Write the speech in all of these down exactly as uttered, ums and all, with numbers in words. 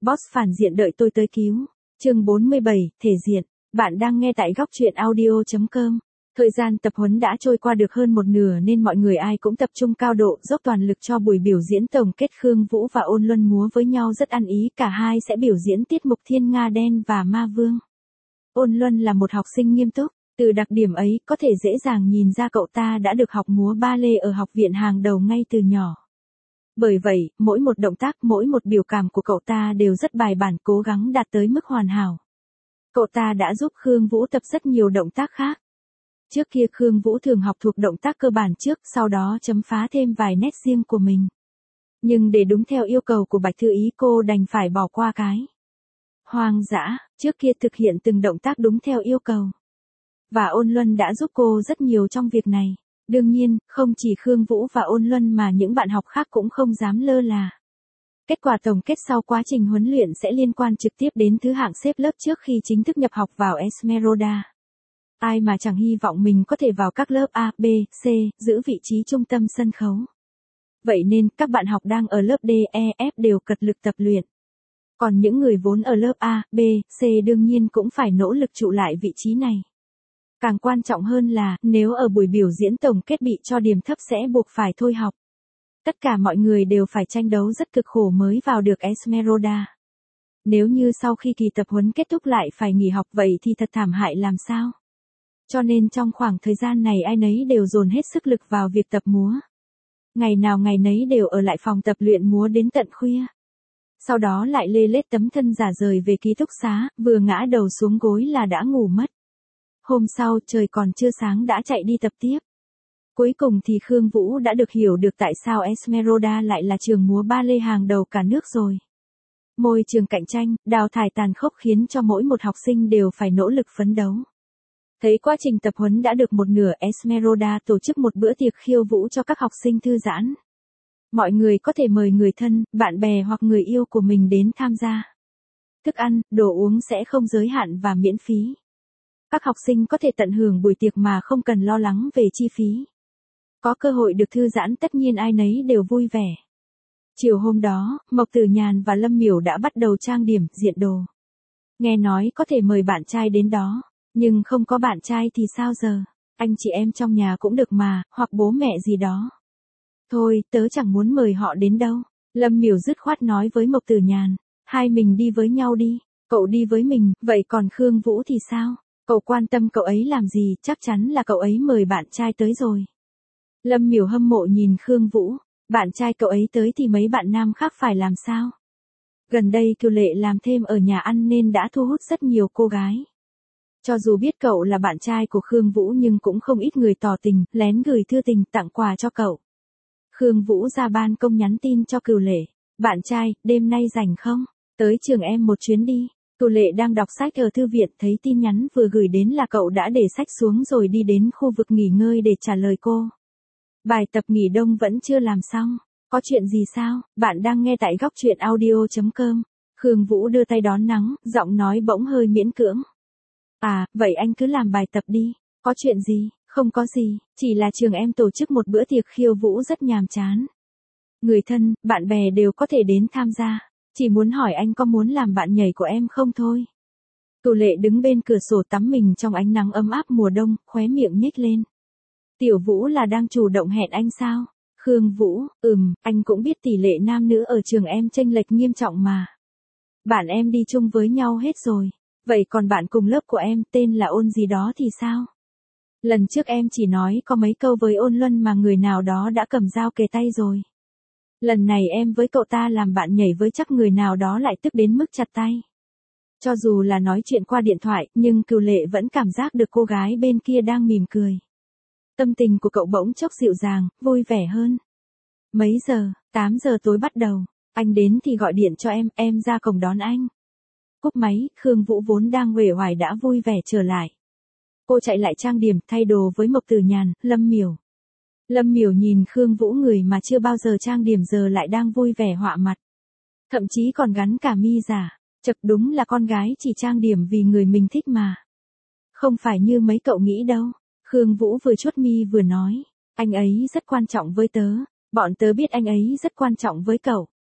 Boss phản diện đợi tôi tới cứu. Chương bốn mươi bảy, thể diện. Bạn đang nghe tại góc truyện audio chấm com. Thời gian tập huấn đã trôi qua được hơn một nửa nên mọi người ai cũng tập trung cao độ, dốc toàn lực cho buổi biểu diễn tổng kết. Khương Vũ và Ôn Luân múa với nhau rất ăn ý, cả hai sẽ biểu diễn tiết mục Thiên Nga Đen và Ma Vương. Ôn Luân là một học sinh nghiêm túc, từ đặc điểm ấy có thể dễ dàng nhìn ra cậu ta đã được học múa ba lê ở học viện hàng đầu ngay từ nhỏ. Bởi vậy, mỗi một động tác, mỗi một biểu cảm của cậu ta đều rất bài bản, cố gắng đạt tới mức hoàn hảo. Cậu ta đã giúp Khương Vũ tập rất nhiều động tác khác. Trước kia Khương Vũ thường học thuộc động tác cơ bản trước, sau đó chấm phá thêm vài nét riêng của mình. Nhưng để đúng theo yêu cầu của Bạch Thư Ý, cô đành phải bỏ qua cái hoang dã, trước kia thực hiện từng động tác đúng theo yêu cầu. Và Ôn Luân đã giúp cô rất nhiều trong việc này. Đương nhiên, không chỉ Khương Vũ và Ôn Luân mà những bạn học khác cũng không dám lơ là. Kết quả tổng kết sau quá trình huấn luyện sẽ liên quan trực tiếp đến thứ hạng xếp lớp trước khi chính thức nhập học vào Esmeralda. Ai mà chẳng hy vọng mình có thể vào các lớp A, B, C, giữ vị trí trung tâm sân khấu. Vậy nên, các bạn học đang ở lớp D, E, F đều cật lực tập luyện. Còn những người vốn ở lớp A, B, C đương nhiên cũng phải nỗ lực trụ lại vị trí này. Càng quan trọng hơn là, nếu ở buổi biểu diễn tổng kết bị cho điểm thấp sẽ buộc phải thôi học. Tất cả mọi người đều phải tranh đấu rất cực khổ mới vào được Esmeralda. Nếu như sau khi kỳ tập huấn kết thúc lại phải nghỉ học vậy thì thật thảm hại làm sao? Cho nên trong khoảng thời gian này ai nấy đều dồn hết sức lực vào việc tập múa. Ngày nào ngày nấy đều ở lại phòng tập luyện múa đến tận khuya. Sau đó lại lê lết tấm thân giả rời về ký túc xá, vừa ngã đầu xuống gối là đã ngủ mất. Hôm sau trời còn chưa sáng đã chạy đi tập tiếp. Cuối cùng thì Khương Vũ đã được hiểu được tại sao Esmeralda lại là trường múa ba lê hàng đầu cả nước rồi. Môi trường cạnh tranh, đào thải tàn khốc khiến cho mỗi một học sinh đều phải nỗ lực phấn đấu. Thấy quá trình tập huấn đã được một nửa, Esmeralda tổ chức một bữa tiệc khiêu vũ cho các học sinh thư giãn. Mọi người có thể mời người thân, bạn bè hoặc người yêu của mình đến tham gia. Thức ăn, đồ uống sẽ không giới hạn và miễn phí. Các học sinh có thể tận hưởng buổi tiệc mà không cần lo lắng về chi phí. Có cơ hội được thư giãn tất nhiên ai nấy đều vui vẻ. Chiều hôm đó, Mộc Tử Nhàn và Lâm Miểu đã bắt đầu trang điểm, diện đồ. Nghe nói có thể mời bạn trai đến đó, nhưng không có bạn trai thì sao giờ? Anh chị em trong nhà cũng được mà, hoặc bố mẹ gì đó. Thôi, tớ chẳng muốn mời họ đến đâu. Lâm Miểu dứt khoát nói với Mộc Tử Nhàn, hai mình đi với nhau đi, cậu đi với mình, vậy còn Khương Vũ thì sao? Cậu quan tâm cậu ấy làm gì, chắc chắn là cậu ấy mời bạn trai tới rồi. Lâm Miểu hâm mộ nhìn Khương Vũ, bạn trai cậu ấy tới thì mấy bạn nam khác phải làm sao? Gần đây Kiều Lệ làm thêm ở nhà ăn nên đã thu hút rất nhiều cô gái. Cho dù biết cậu là bạn trai của Khương Vũ nhưng cũng không ít người tỏ tình, lén gửi thư tình tặng quà cho cậu. Khương Vũ ra ban công nhắn tin cho Kiều Lệ, bạn trai, đêm nay rảnh không? Tới trường em một chuyến đi. Kiều Lệ đang đọc sách ở thư viện, thấy tin nhắn vừa gửi đến là cậu đã để sách xuống rồi đi đến khu vực nghỉ ngơi để trả lời cô. Bài tập nghỉ đông vẫn chưa làm xong. Có chuyện gì sao? Bạn đang nghe tại góc truyện audio chấm com. Khương Vũ đưa tay đón nắng, giọng nói bỗng hơi miễn cưỡng. À, vậy anh cứ làm bài tập đi. Có chuyện gì? Không có gì, chỉ là trường em tổ chức một bữa tiệc khiêu vũ rất nhàm chán. Người thân, bạn bè đều có thể đến tham gia. Chỉ muốn hỏi anh có muốn làm bạn nhảy của em không thôi. Kiều Lệ đứng bên cửa sổ tắm mình trong ánh nắng ấm áp mùa đông, khóe miệng nhếch lên. Tiểu Vũ là đang chủ động hẹn anh sao? Khương Vũ, ừm, anh cũng biết tỷ lệ nam nữ ở trường em chênh lệch nghiêm trọng mà. Bạn em đi chung với nhau hết rồi. Vậy còn bạn cùng lớp của em tên là Ôn gì đó thì sao? Lần trước em chỉ nói có mấy câu với Ôn Luân mà người nào đó đã cầm dao kề tay rồi. Lần này em với cậu ta làm bạn nhảy với chắc người nào đó lại tức đến mức chặt tay. Cho dù là nói chuyện qua điện thoại, nhưng Kiều Lệ vẫn cảm giác được cô gái bên kia đang mỉm cười. Tâm tình của cậu bỗng chốc dịu dàng, vui vẻ hơn. Mấy giờ? tám giờ tối bắt đầu. Anh đến thì gọi điện cho em, em ra cổng đón anh. Cúp máy, Khương Vũ vốn đang uể oải đã vui vẻ trở lại. Cô chạy lại trang điểm, thay đồ với Mộc Tử Nhàn, Lâm Miểu. Lâm Miểu nhìn Khương Vũ, người mà chưa bao giờ trang điểm giờ lại đang vui vẻ họa mặt. Thậm chí còn gắn cả mi giả. Chật, đúng là con gái chỉ trang điểm vì người mình thích mà. Không phải như mấy cậu nghĩ đâu. Khương Vũ vừa chuốt mi vừa nói. Anh ấy rất quan trọng với tớ. Bọn tớ biết anh ấy rất quan trọng với cậu.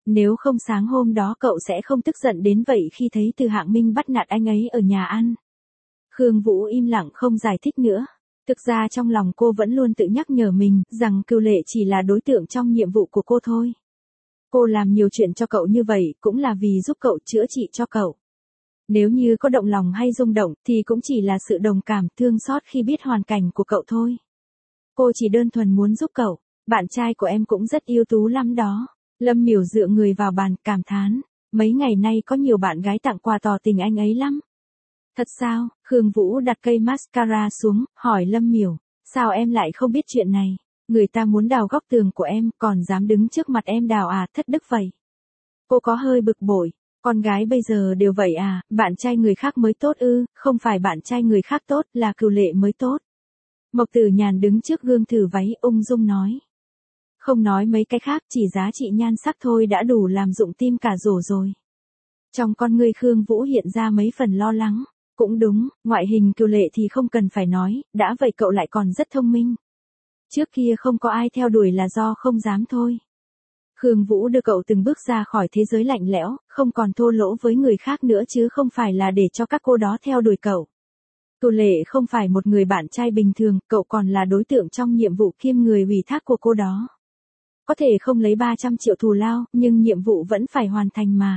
Nếu không sáng hôm đó cậu sẽ không tức giận đến vậy khi thấy Từ Hạng Minh bắt nạt anh ấy ở nhà ăn. Khương Vũ im lặng không giải thích nữa. Thực ra trong lòng cô vẫn luôn tự nhắc nhở mình rằng Cửu Lệ chỉ là đối tượng trong nhiệm vụ của cô thôi. Cô làm nhiều chuyện cho cậu như vậy cũng là vì giúp cậu chữa trị cho cậu. Nếu như có động lòng hay rung động thì cũng chỉ là sự đồng cảm thương xót khi biết hoàn cảnh của cậu thôi. Cô chỉ đơn thuần muốn giúp cậu, bạn trai của em cũng rất ưu tú lắm đó. Lâm Miểu dựa người vào bàn cảm thán, mấy ngày nay có nhiều bạn gái tặng quà tỏ tình anh ấy lắm. Thật sao? Khương Vũ đặt cây mascara xuống, hỏi Lâm Miểu, sao em lại không biết chuyện này? Người ta muốn đào góc tường của em, còn dám đứng trước mặt em đào à, thất đức vậy. Cô có hơi bực bội, con gái bây giờ đều vậy à, bạn trai người khác mới tốt ư, không phải bạn trai người khác tốt, là Cửu Lệ mới tốt. Mộc Tử Nhàn đứng trước gương thử váy ung dung nói. Không nói mấy cái khác, chỉ giá trị nhan sắc thôi đã đủ làm rụng tim cả rổ rồi. Trong con ngươi Khương Vũ hiện ra mấy phần lo lắng. Cũng đúng, ngoại hình Cửu Lệ thì không cần phải nói, đã vậy cậu lại còn rất thông minh. Trước kia không có ai theo đuổi là do không dám thôi. Khương Vũ đưa cậu từng bước ra khỏi thế giới lạnh lẽo, không còn thô lỗ với người khác nữa chứ không phải là để cho các cô đó theo đuổi cậu. Cửu Lệ không phải một người bạn trai bình thường, cậu còn là đối tượng trong nhiệm vụ kiêm người ủy thác của cô đó. Có thể không lấy ba trăm triệu thù lao, nhưng nhiệm vụ vẫn phải hoàn thành mà.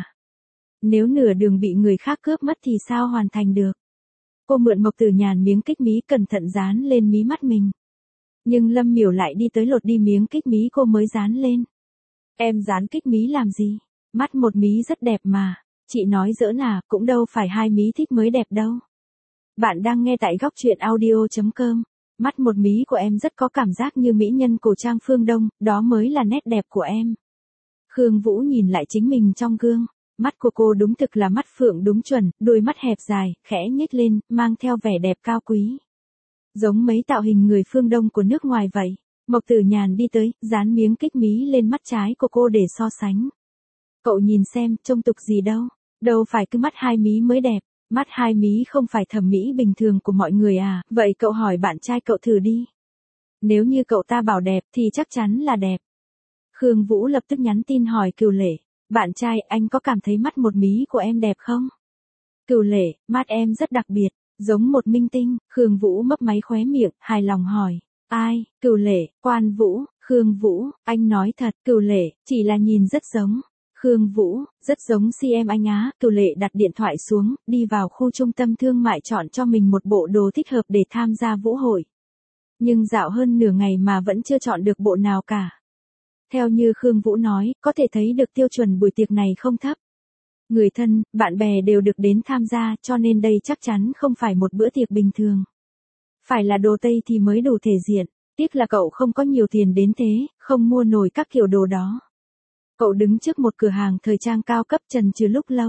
Nếu nửa đường bị người khác cướp mất thì sao hoàn thành được? Cô mượn Mộc Tử Nhàn miếng kích mí cẩn thận dán lên mí mắt mình. Nhưng Lâm Miểu lại đi tới lột đi miếng kích mí cô mới dán lên. Em dán kích mí làm gì? Mắt một mí rất đẹp mà. Chị nói giỡn à, cũng đâu phải hai mí thích mới đẹp đâu. Bạn đang nghe tại góc truyện audio chấm com. Mắt một mí của em rất có cảm giác như mỹ nhân cổ trang phương Đông, đó mới là nét đẹp của em. Khương Vũ nhìn lại chính mình trong gương. Mắt của cô đúng thực là mắt phượng đúng chuẩn, đôi mắt hẹp dài, khẽ nhếch lên, mang theo vẻ đẹp cao quý. Giống mấy tạo hình người phương Đông của nước ngoài vậy. Mộc Tử Nhàn đi tới, dán miếng kích mí lên mắt trái của cô để so sánh. Cậu nhìn xem, trông tục gì đâu. Đâu phải cứ mắt hai mí mới đẹp. Mắt hai mí không phải thẩm mỹ bình thường của mọi người à, vậy cậu hỏi bạn trai cậu thử đi. Nếu như cậu ta bảo đẹp thì chắc chắn là đẹp. Khương Vũ lập tức nhắn tin hỏi Cửu Lệ. Bạn trai, anh có cảm thấy mắt một mí của em đẹp không? Cửu Lệ, mắt em rất đặc biệt, giống một minh tinh. Khương Vũ mấp máy khóe miệng, hài lòng hỏi. Ai? Cửu Lệ, Quan Vũ, Khương Vũ, anh nói thật. Cửu Lệ, chỉ là nhìn rất giống. Khương Vũ, rất giống si em anh á. Cửu Lệ đặt điện thoại xuống, đi vào khu trung tâm thương mại chọn cho mình một bộ đồ thích hợp để tham gia vũ hội. Nhưng dạo hơn nửa ngày mà vẫn chưa chọn được bộ nào cả. Theo như Khương Vũ nói, có thể thấy được tiêu chuẩn buổi tiệc này không thấp. Người thân, bạn bè đều được đến tham gia cho nên đây chắc chắn không phải một bữa tiệc bình thường. Phải là đồ Tây thì mới đủ thể diện, tiếc là cậu không có nhiều tiền đến thế, không mua nổi các kiểu đồ đó. Cậu đứng trước một cửa hàng thời trang cao cấp chần chừ lúc lâu.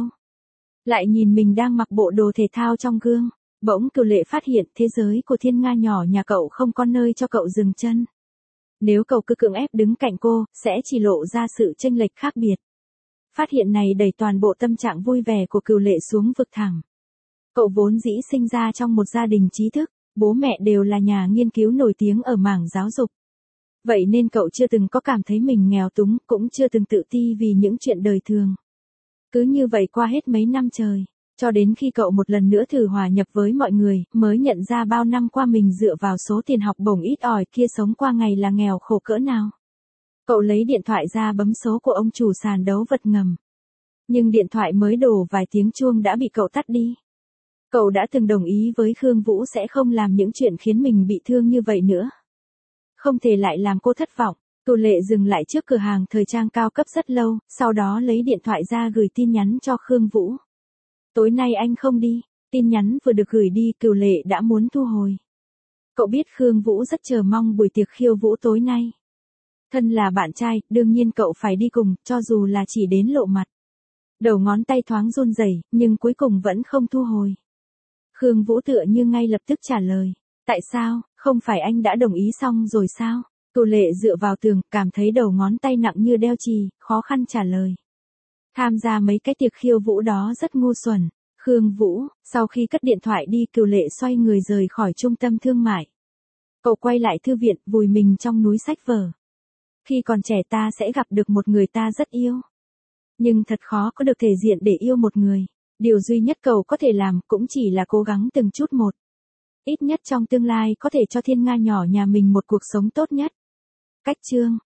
Lại nhìn mình đang mặc bộ đồ thể thao trong gương, bỗng Cửu Lệ phát hiện thế giới của thiên nga nhỏ nhà cậu không có nơi cho cậu dừng chân. Nếu cậu cứ cưỡng ép đứng cạnh cô, sẽ chỉ lộ ra sự chênh lệch khác biệt. Phát hiện này đẩy toàn bộ tâm trạng vui vẻ của Cửu Lệ xuống vực thẳm. Cậu vốn dĩ sinh ra trong một gia đình trí thức, bố mẹ đều là nhà nghiên cứu nổi tiếng ở mảng giáo dục. Vậy nên cậu chưa từng có cảm thấy mình nghèo túng, cũng chưa từng tự ti vì những chuyện đời thường. Cứ như vậy qua hết mấy năm trời, cho đến khi cậu một lần nữa thử hòa nhập với mọi người, mới nhận ra bao năm qua mình dựa vào số tiền học bổng ít ỏi kia sống qua ngày là nghèo khổ cỡ nào. Cậu lấy điện thoại ra bấm số của ông chủ sàn đấu vật ngầm. Nhưng điện thoại mới đổ vài tiếng chuông đã bị cậu tắt đi. Cậu đã từng đồng ý với Khương Vũ sẽ không làm những chuyện khiến mình bị thương như vậy nữa. Không thể lại làm cô thất vọng. Cửu Lệ dừng lại trước cửa hàng thời trang cao cấp rất lâu, sau đó lấy điện thoại ra gửi tin nhắn cho Khương Vũ. Tối nay anh không đi. Tin nhắn vừa được gửi đi, Cửu Lệ đã muốn thu hồi. Cậu biết Khương Vũ rất chờ mong buổi tiệc khiêu vũ tối nay. Thân là bạn trai, đương nhiên cậu phải đi cùng, cho dù là chỉ đến lộ mặt. Đầu ngón tay thoáng run rẩy, nhưng cuối cùng vẫn không thu hồi. Khương Vũ tựa như ngay lập tức trả lời. Tại sao, không phải anh đã đồng ý xong rồi sao? Cửu Lệ dựa vào tường, cảm thấy đầu ngón tay nặng như đeo chì, khó khăn trả lời. Tham gia mấy cái tiệc khiêu vũ đó rất ngu xuẩn. Khương Vũ, sau khi cất điện thoại đi, Cửu Lệ xoay người rời khỏi trung tâm thương mại. Cậu quay lại thư viện, vùi mình trong núi sách vở. Khi còn trẻ ta sẽ gặp được một người ta rất yêu. Nhưng thật khó có được thể diện để yêu một người. Điều duy nhất cậu có thể làm cũng chỉ là cố gắng từng chút một. Ít nhất trong tương lai có thể cho thiên nga nhỏ nhà mình một cuộc sống tốt nhất. Cách chương